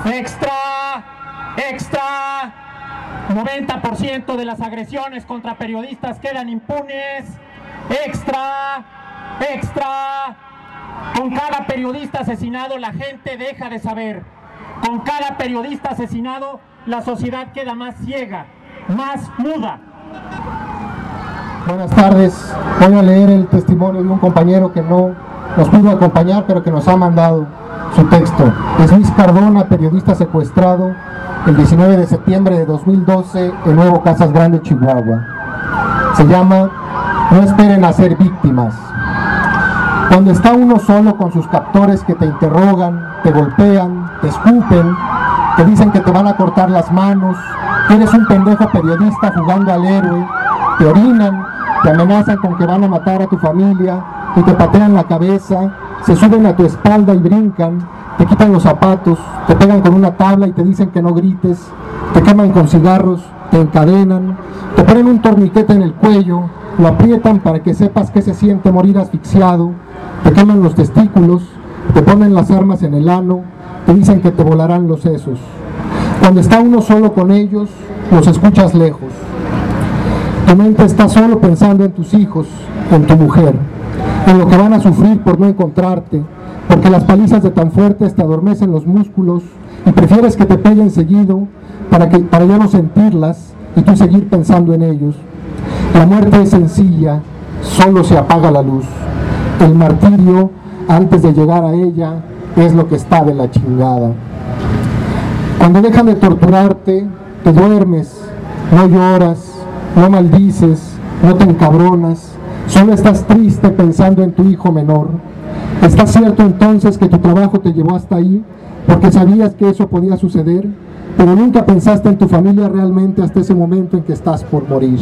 Extra, extra, 90% de las agresiones contra periodistas quedan impunes. Extra, extra, con cada periodista asesinado la gente deja de saber. Con cada periodista asesinado la sociedad queda más ciega, más muda. Buenas tardes, voy a leer el testimonio de un compañero que no nos pudo acompañar, pero que nos ha mandado su texto. Es Luis Cardona, periodista secuestrado el 19 de septiembre de 2012 en Nuevo Casas Grandes, Chihuahua. Se llama No esperen a ser víctimas. Cuando está uno solo con sus captores que te interrogan, te golpean, te escupen, te dicen que te van a cortar las manos, que eres un pendejo periodista jugando al héroe, te orinan, te amenazan con que van a matar a tu familia y te patean la cabeza, se suben a tu espalda y brincan, te quitan los zapatos, te pegan con una tabla y te dicen que no grites, te queman con cigarros, te encadenan, te ponen un torniquete en el cuello, lo aprietan para que sepas qué se siente morir asfixiado, te queman los testículos, te ponen las armas en el ano, te dicen que te volarán los sesos. Cuando está uno solo con ellos, los escuchas lejos. Tu mente está solo pensando en tus hijos, en tu mujer, en lo que van a sufrir por no encontrarte, porque las palizas de tan fuertes te adormecen los músculos y prefieres que te peguen seguido para ya no sentirlas y tú seguir pensando en ellos. La muerte es sencilla, solo se apaga la luz. El martirio, antes de llegar a ella, es lo que está de la chingada. Cuando dejan de torturarte, te duermes, no lloras, no maldices, no te encabronas, solo estás triste pensando en tu hijo menor. ¿Está cierto entonces que tu trabajo te llevó hasta ahí porque sabías que eso podía suceder, pero nunca pensaste en tu familia realmente hasta ese momento en que estás por morir?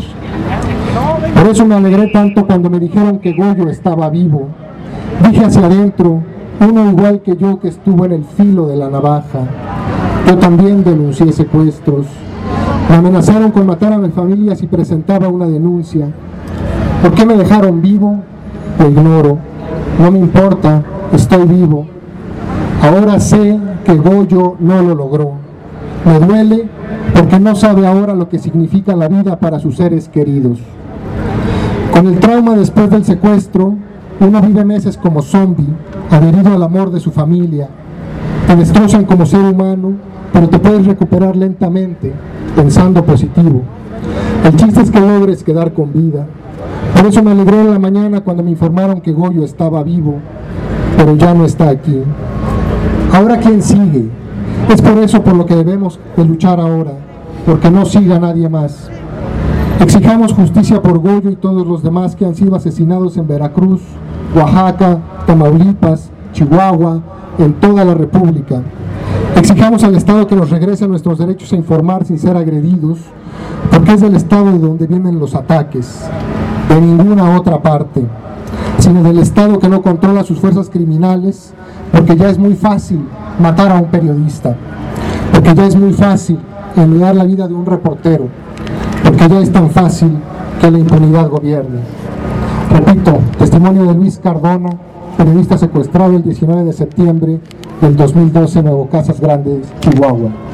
Por eso me alegré tanto cuando me dijeron que Goyo estaba vivo. Dije hacia adentro, uno igual que yo que estuvo en el filo de la navaja. Yo también denuncié secuestros. Me amenazaron con matar a mi familia si presentaba una denuncia. ¿Por qué me dejaron vivo? Lo ignoro. No me importa, estoy vivo. Ahora sé que Goyo no lo logró. Me duele porque no sabe ahora lo que significa la vida para sus seres queridos. Con el trauma después del secuestro, uno vive meses como zombie, adherido al amor de su familia. Te destrozan como ser humano, pero te puedes recuperar lentamente, pensando positivo. El chiste es que logres quedar con vida. Por eso me alegré en la mañana cuando me informaron que Goyo estaba vivo, pero ya no está aquí. ¿Ahora quién sigue? Es por eso por lo que debemos de luchar ahora, porque no siga nadie más. Exijamos justicia por Goyo y todos los demás que han sido asesinados en Veracruz, Oaxaca, Tamaulipas, Chihuahua, en toda la República. Exijamos al Estado que nos regrese nuestros derechos a informar sin ser agredidos, porque es del Estado de donde vienen los ataques, de ninguna otra parte, sino del Estado que no controla sus fuerzas criminales, porque ya es muy fácil matar a un periodista, porque ya es muy fácil enmendar la vida de un reportero, porque ya es tan fácil que la impunidad gobierne. Repito, testimonio de Luis Cardona, periodista secuestrado el 19 de septiembre del 2012 en Nuevo Casas Grandes, Chihuahua.